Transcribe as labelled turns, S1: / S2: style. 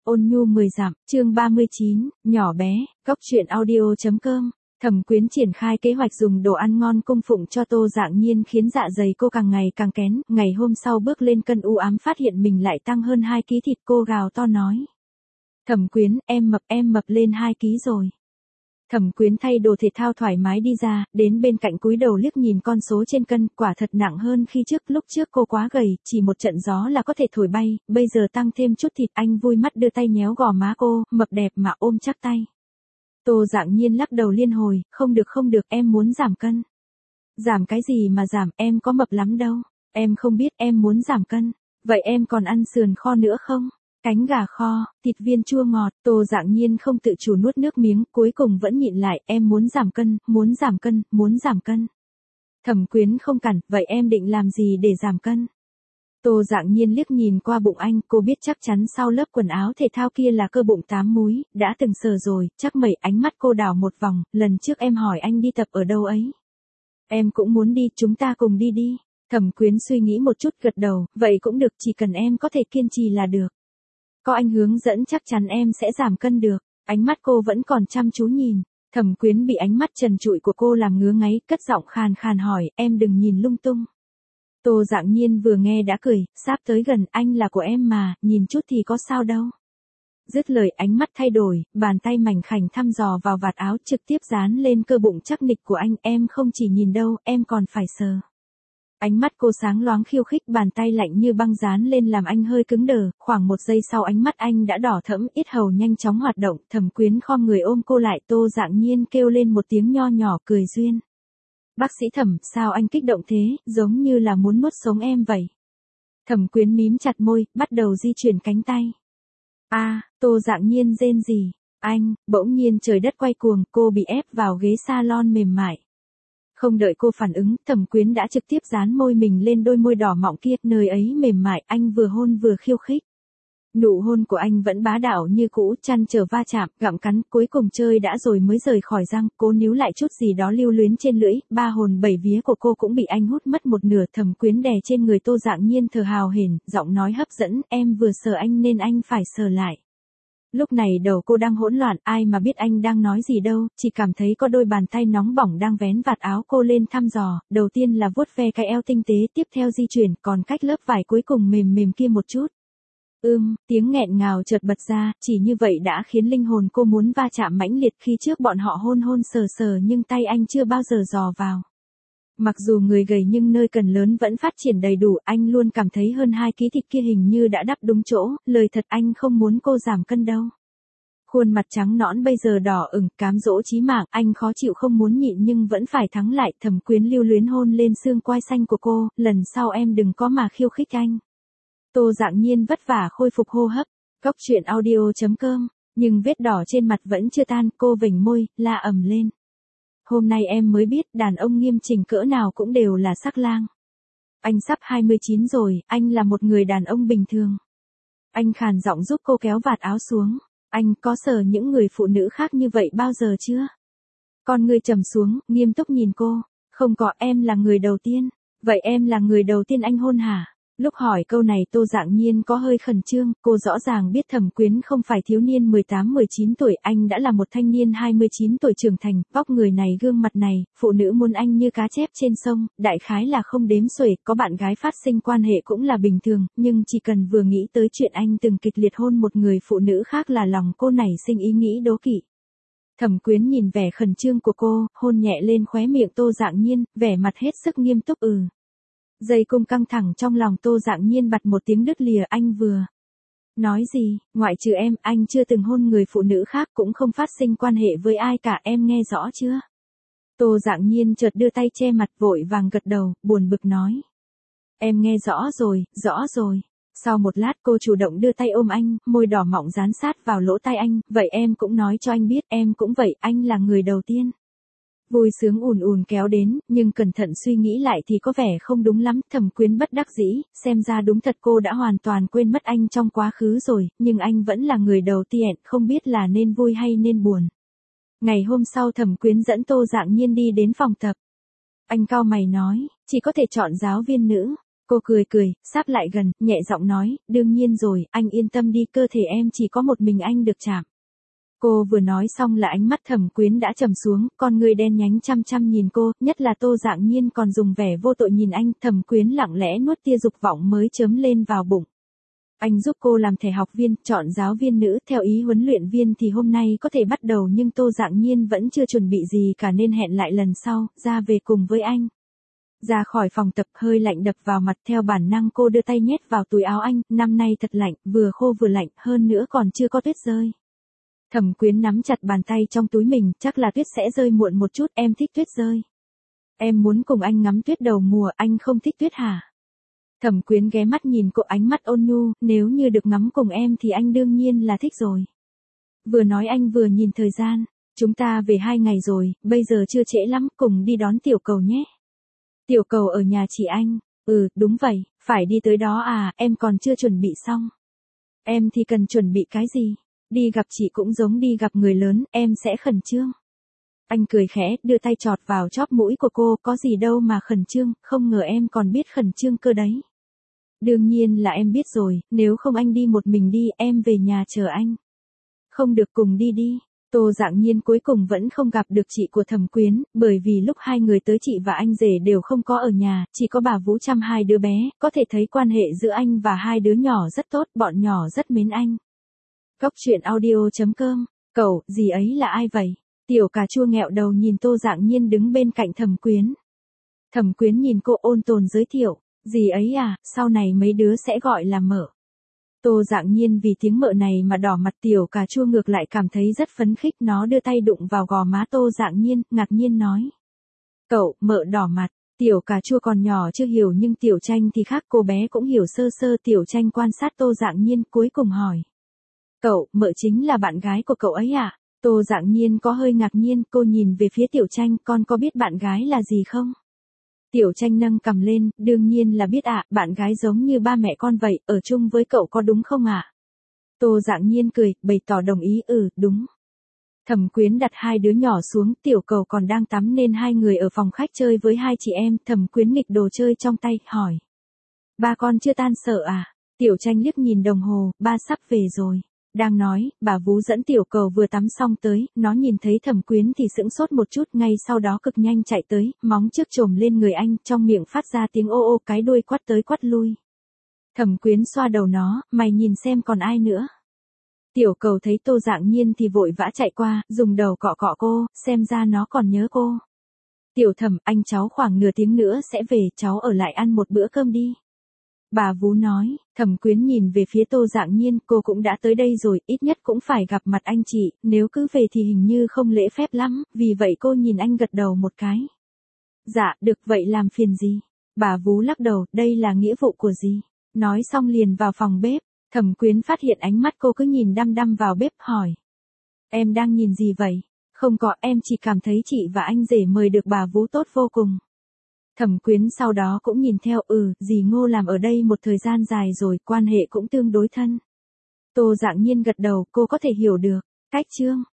S1: Ôn nhu 10 dặm, chương 39, nhỏ bé, góc truyện audio.com. Thẩm Quyến triển khai kế hoạch dùng đồ ăn ngon cung phụng cho Tô Dạng Nhiên khiến dạ dày cô càng ngày càng kén, ngày hôm sau bước lên cân u ám phát hiện mình lại tăng hơn 2 ký thịt, cô gào to nói. Thẩm Quyến, em mập lên 2 ký rồi. Thẩm Quyến thay đồ thể thao thoải mái đi ra, đến bên cạnh cúi đầu liếc nhìn con số trên cân, quả thật nặng hơn khi trước, lúc trước cô quá gầy, chỉ một trận gió là có thể thổi bay, bây giờ tăng thêm chút thịt, anh vui mắt đưa tay nhéo gò má cô, mập đẹp mà ôm chắc tay. Tô Dạng Nhiên lắc đầu liên hồi, không được, em muốn giảm cân. Giảm cái gì mà giảm, em có mập lắm đâu, em không biết, em muốn giảm cân. Vậy em còn ăn sườn kho nữa không? Cánh gà kho, thịt viên chua ngọt, Tô Dạng Nhiên không tự chủ nuốt nước miếng, cuối cùng vẫn nhịn lại, em muốn giảm cân, muốn giảm cân. Thẩm Quyến không cản, vậy em định làm gì để giảm cân? Tô Dạng Nhiên liếc nhìn qua bụng anh, cô biết chắc chắn sau lớp quần áo thể thao kia là cơ bụng 8 múi, đã từng sờ rồi, chắc mẩy, ánh mắt cô đảo một vòng, lần trước em hỏi anh đi tập ở đâu ấy. Em cũng muốn đi, chúng ta cùng đi đi. Thẩm Quyến suy nghĩ một chút gật đầu, vậy cũng được, chỉ cần em có thể kiên trì là được. Có anh hướng dẫn chắc chắn em sẽ giảm cân được. Ánh mắt cô vẫn còn chăm chú nhìn. Thẩm Quyến bị ánh mắt trần trụi của cô làm ngứa ngáy, cất giọng khàn khàn hỏi, em đừng nhìn lung tung. Tô Dạng Nhiên vừa nghe đã cười, sắp tới gần, anh là của em mà, nhìn chút thì có sao đâu. Dứt lời ánh mắt thay đổi, bàn tay mảnh khảnh thăm dò vào vạt áo trực tiếp dán lên cơ bụng chắc nịch của anh, em không chỉ nhìn đâu, em còn phải sờ. Ánh mắt cô sáng loáng khiêu khích, bàn tay lạnh như băng dán lên làm anh hơi cứng đờ, khoảng 1 giây sau ánh mắt anh đã đỏ thẫm, yết hầu nhanh chóng hoạt động, Thẩm Quyến khom người ôm cô lại, Tô Dạng Nhiên kêu lên một tiếng nho nhỏ cười duyên. Bác sĩ Thẩm, sao anh kích động thế, giống như là muốn nuốt sống em vậy. Thẩm Quyến mím chặt môi, bắt đầu di chuyển cánh tay. Tô Dạng Nhiên rên rỉ, anh, bỗng nhiên trời đất quay cuồng, cô bị ép vào ghế salon mềm mại. Không đợi cô phản ứng, Thẩm Quyến đã trực tiếp dán môi mình lên đôi môi đỏ mọng kia, nơi ấy mềm mại, anh vừa hôn vừa khiêu khích. Nụ hôn của anh vẫn bá đạo như cũ, chăn trở va chạm, gặm cắn, cuối cùng chơi đã rồi mới rời khỏi răng, cố níu lại chút gì đó lưu luyến trên lưỡi, 3 hồn 7 vía của cô cũng bị anh hút mất một nửa. Thẩm Quyến đè trên người Tô Dạng Nhiên thở hào hển, giọng nói hấp dẫn, em vừa sờ anh nên anh phải sờ lại. Lúc này đầu cô đang hỗn loạn, ai mà biết anh đang nói gì đâu, chỉ cảm thấy có đôi bàn tay nóng bỏng đang vén vạt áo cô lên thăm dò, đầu tiên là vuốt ve cái eo tinh tế, tiếp theo di chuyển, còn cách lớp vải cuối cùng mềm mềm kia một chút. Tiếng nghẹn ngào chợt bật ra, chỉ như vậy đã khiến linh hồn cô muốn va chạm mãnh liệt, khi trước bọn họ hôn hôn sờ sờ nhưng tay anh chưa bao giờ dò vào. Mặc dù người gầy nhưng nơi cần lớn vẫn phát triển đầy đủ, anh luôn cảm thấy hơn 2 ký thịt kia hình như đã đắp đúng chỗ, lời thật anh không muốn cô giảm cân đâu. Khuôn mặt trắng nõn bây giờ đỏ ửng, cám dỗ chí mạng, anh khó chịu không muốn nhịn nhưng vẫn phải thắng lại. Thẩm Quyến lưu luyến hôn lên xương quai xanh của cô, lần sau em đừng có mà khiêu khích anh. Tô Dạng Nhiên vất vả khôi phục hô hấp, góc truyện audio.com, nhưng vết đỏ trên mặt vẫn chưa tan, cô vểnh môi, la ầm lên. Hôm nay em mới biết đàn ông nghiêm chỉnh cỡ nào cũng đều là sắc lang. Anh sắp 29 rồi, anh là một người đàn ông bình thường. Anh khàn giọng giúp cô kéo vạt áo xuống. Anh có sờ những người phụ nữ khác như vậy bao giờ chưa? Con người trầm xuống, nghiêm túc nhìn cô. Không có, em là người đầu tiên. Vậy em là người đầu tiên anh hôn hả? Lúc hỏi câu này Tô Dạng Nhiên có hơi khẩn trương, cô rõ ràng biết Thẩm Quyến không phải thiếu niên 18-19 tuổi, anh đã là một thanh niên 29 tuổi trưởng thành, vóc người này gương mặt này, phụ nữ muốn anh như cá chép trên sông, đại khái là không đếm xuể, có bạn gái phát sinh quan hệ cũng là bình thường, nhưng chỉ cần vừa nghĩ tới chuyện anh từng kịch liệt hôn một người phụ nữ khác là lòng cô nảy sinh ý nghĩ đố kỵ. Thẩm Quyến nhìn vẻ khẩn trương của cô, hôn nhẹ lên khóe miệng Tô Dạng Nhiên, vẻ mặt hết sức nghiêm túc. Dây cung căng thẳng trong lòng Tô Dạng Nhiên bật một tiếng đứt lìa, anh vừa nói gì, ngoại trừ em, anh chưa từng hôn người phụ nữ khác, cũng không phát sinh quan hệ với ai cả, em nghe rõ chưa? Tô Dạng Nhiên chợt đưa tay che mặt, vội vàng gật đầu, buồn bực nói. Em nghe rõ rồi. Sau một lát cô chủ động đưa tay ôm anh, môi đỏ mọng dán sát vào lỗ tai anh, vậy em cũng nói cho anh biết, em cũng vậy, anh là người đầu tiên. Vui sướng ùn ùn kéo đến, nhưng cẩn thận suy nghĩ lại thì có vẻ không đúng lắm. Thẩm Quyến bất đắc dĩ, xem ra đúng thật cô đã hoàn toàn quên mất anh trong quá khứ rồi, nhưng anh vẫn là người đầu tiên, không biết là nên vui hay nên buồn. Ngày hôm sau Thẩm Quyến dẫn Tô Dạng Nhiên đi đến phòng tập. Anh cau mày nói, chỉ có thể chọn giáo viên nữ. Cô cười cười, sáp lại gần, nhẹ giọng nói, đương nhiên rồi, anh yên tâm đi, cơ thể em chỉ có một mình anh được chạm. Cô vừa nói xong là ánh mắt Thẩm Quyến đã trầm xuống, con người đen nhánh chăm chăm nhìn cô, nhất là Tô Dạng Nhiên còn dùng vẻ vô tội nhìn anh, Thẩm Quyến lặng lẽ nuốt tia dục vọng mới chớm lên vào bụng. Anh giúp cô làm thẻ học viên, chọn giáo viên nữ, theo ý huấn luyện viên thì hôm nay có thể bắt đầu nhưng Tô Dạng Nhiên vẫn chưa chuẩn bị gì cả nên hẹn lại lần sau, ra về cùng với anh. Ra khỏi phòng tập hơi lạnh đập vào mặt theo bản năng cô đưa tay nhét vào túi áo anh, năm nay thật lạnh, vừa khô vừa lạnh, hơn nữa còn chưa có tuyết rơi. Thẩm Quyến nắm chặt bàn tay trong túi mình, chắc là tuyết sẽ rơi muộn một chút, em thích tuyết rơi. Em muốn cùng anh ngắm tuyết đầu mùa, anh không thích tuyết hả? Thẩm Quyến ghé mắt nhìn cô ánh mắt ôn nhu, nếu như được ngắm cùng em thì anh đương nhiên là thích rồi. Vừa nói anh vừa nhìn thời gian, chúng ta về 2 ngày rồi, bây giờ chưa trễ lắm, cùng đi đón Tiểu Cầu nhé. Tiểu Cầu ở nhà chị anh, đúng vậy, phải đi tới đó à, em còn chưa chuẩn bị xong. Em thì cần chuẩn bị cái gì? Đi gặp chị cũng giống đi gặp người lớn, em sẽ khẩn trương. Anh cười khẽ, đưa tay chọt vào chóp mũi của cô, có gì đâu mà khẩn trương, không ngờ em còn biết khẩn trương cơ đấy. Đương nhiên là em biết rồi, nếu không anh đi một mình đi, em về nhà chờ anh. Không được cùng đi đi. Tô Dạng Nhiên cuối cùng vẫn không gặp được chị của Thẩm Quyến, bởi vì lúc hai người tới chị và anh rể đều không có ở nhà, chỉ có bà Vũ chăm hai đứa bé, có thể thấy quan hệ giữa anh và hai đứa nhỏ rất tốt, bọn nhỏ rất mến anh. Cốc truyện audio.com, cậu, gì ấy là ai vậy? Tiểu cà chua nghẹo đầu nhìn Tô Dạng Nhiên đứng bên cạnh Thẩm Quyến. Thẩm Quyến nhìn cô ôn tồn giới thiệu, gì ấy à, sau này mấy đứa sẽ gọi là mợ. Tô Dạng Nhiên vì tiếng mợ này mà đỏ mặt, tiểu cà chua ngược lại cảm thấy rất phấn khích, nó đưa tay đụng vào gò má Tô Dạng Nhiên, ngạc nhiên nói. Cậu, mợ đỏ mặt, tiểu cà chua còn nhỏ chưa hiểu nhưng Tiểu Tranh thì khác, cô bé cũng hiểu sơ sơ. Tiểu Tranh quan sát Tô Dạng Nhiên cuối cùng hỏi. Cậu, mợ chính là bạn gái của cậu ấy à? Tô Dạng Nhiên có hơi ngạc nhiên, cô nhìn về phía Tiểu Tranh, con có biết bạn gái là gì không? Tiểu Tranh nâng cằm lên, đương nhiên là biết ạ, bạn gái giống như ba mẹ con vậy, ở chung với cậu có đúng không ạ? Tô Dạng Nhiên cười, bày tỏ đồng ý, đúng. Thẩm Quyến đặt hai đứa nhỏ xuống, Tiểu Cầu còn đang tắm nên hai người ở phòng khách chơi với hai chị em, Thẩm Quyến nghịch đồ chơi trong tay, hỏi. Ba con chưa tan sở à? Tiểu Tranh liếc nhìn đồng hồ, ba sắp về rồi. Đang nói, bà Vú dẫn Tiểu Cầu vừa tắm xong tới, nó nhìn thấy Thẩm Quyến thì sững sốt một chút, ngay sau đó cực nhanh chạy tới, móng trước chồm lên người anh, trong miệng phát ra tiếng ô ô, cái đuôi quắt tới quắt lui. Thẩm Quyến xoa đầu nó, mày nhìn xem còn ai nữa. Tiểu Cầu thấy Tô Dạng Nhiên thì vội vã chạy qua, dùng đầu cọ cọ cô, xem ra nó còn nhớ cô. Tiểu Thẩm, anh cháu khoảng nửa tiếng nữa sẽ về, cháu ở lại ăn một bữa cơm đi. Bà Vú nói. Thẩm Quyến nhìn về phía Tô Dạng Nhiên, cô cũng đã tới đây rồi, ít nhất cũng phải gặp mặt anh chị, nếu cứ về thì hình như không lễ phép lắm, vì vậy cô nhìn anh gật đầu một cái. Dạ, được, vậy làm phiền gì? Bà Vú lắc đầu, đây là nghĩa vụ của dì. Nói xong liền vào phòng bếp, Thẩm Quyến phát hiện ánh mắt cô cứ nhìn đăm đăm vào bếp, hỏi. Em đang nhìn gì vậy? Không có, em chỉ cảm thấy chị và anh rể mời được bà Vú tốt vô cùng. Thẩm Quyến sau đó cũng nhìn theo, dì Ngô làm ở đây một thời gian dài rồi, quan hệ cũng tương đối thân. Tô Dạng Nhiên gật đầu, cô có thể hiểu được. Cách chương.